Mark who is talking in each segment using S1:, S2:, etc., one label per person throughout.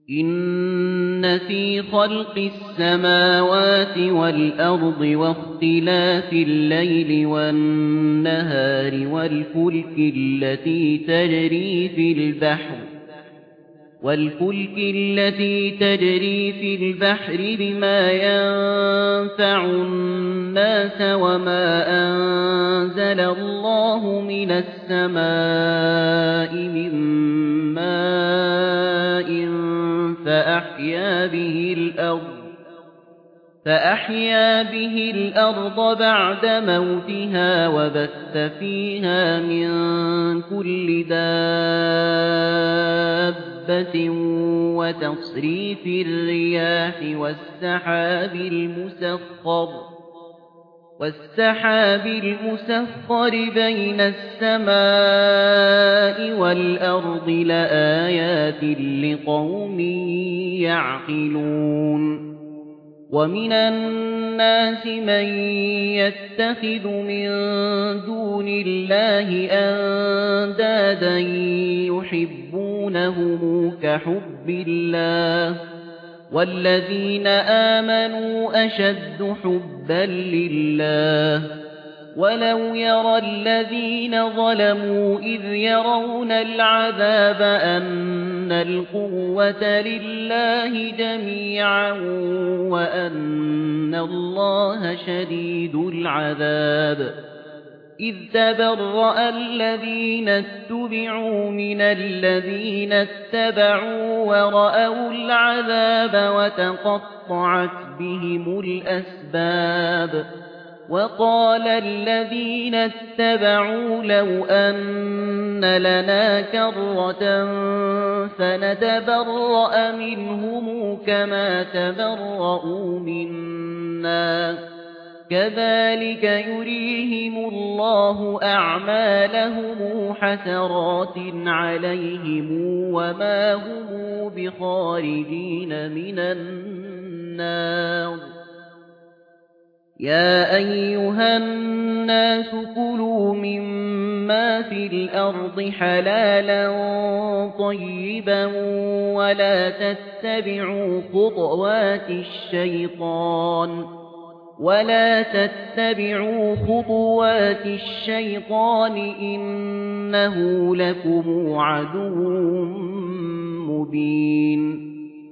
S1: إِنَّ فِي خَلْقِ السَّمَاوَاتِ وَالْأَرْضِ وَاخْتِلَافِ اللَّيْلِ وَالنَّهَارِ وَالْفُلْكِ الَّتِي تَجْرِي فِي الْبَحْرِ بِمَا يَنفَعُ النَّاسَ وَمَا أَنزَلَ اللَّهُ مِنَ السَّمَاءِ مِن مَّاءٍ فَأَحْيَا بِهِ الْأَرْضَ بَعْدَ مَوْتِهَا وَبَثَّ فِيهَا مِن كُلِّ دَابَّةٍ وَتَصْرِيفِ الرِّيَاحِ وَالسَّحَابِ الْمُسَخَّرِ بَيْنَ السَّمَاءِ وَالْأَرْضِ لَآيَاتٍ لِقَوْمٍ يَعْقِلُونَ وَمِنَ النَّاسِ مَن يَتَّخِذُ مِن دُونِ اللَّهِ أَندَادًا يُحِبُّونَهُمْ كَحُبِّ اللَّهِ وَالَّذِينَ آمَنُوا أَشَدُّ حُبًّا لِّلَّهِ وَلَوْ يَرَى الَّذِينَ ظَلَمُوا إِذْ يَرَوْنَ الْعَذَابَ أَنَّ الْقُوَّةَ لِلَّهِ جَمِيعًا وَأَنَّ اللَّهَ شَدِيدُ الْعَذَابِ إِذْ تَبَرَّأَ الَّذِينَ اتُّبِعُوا مِنَ الَّذِينَ اتَّبَعُوا وَرَأَوُا الْعَذَابَ وَتَقَطَّعَتْ بِهِمُ الْأَسْبَابُ وَقَالَ الَّذِينَ اتَّبَعُوا لَوْ أَنَّ لَنَا كَرَّةً فَنَتَبَرَّأَ مِنْهُمْ كَمَا تَبَرَّءُوا مِنَّا ۗ كَذَلِكَ يُرِيهِمُ اللَّهُ أَعْمَالَهُمْ حَسَرَاتٍ عَلَيْهِمْ وَمَا هُمْ بِخَارِجِينَ مِنَ النَّارِ يَا أَيُّهَا النَّاسُ كُلُوا مِمَّا فِي الْأَرْضِ حَلَالًا طَيِّبًا وَلَا تَتَّبِعُوا خُطُوَاتِ الشَّيْطَانِ إِنَّهُ لَكُمْ عَدُوٌّ مُّبِينٌ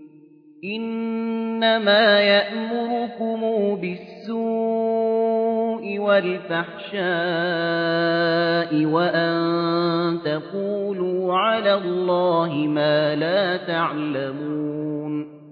S1: إِنَّمَا يَأْمُرُكُم بِالسُّوءِ وَالْفَحْشَاءِ وَأَن تَقُولُوا عَلَى اللَّهِ مَا لَا تَعْلَمُونَ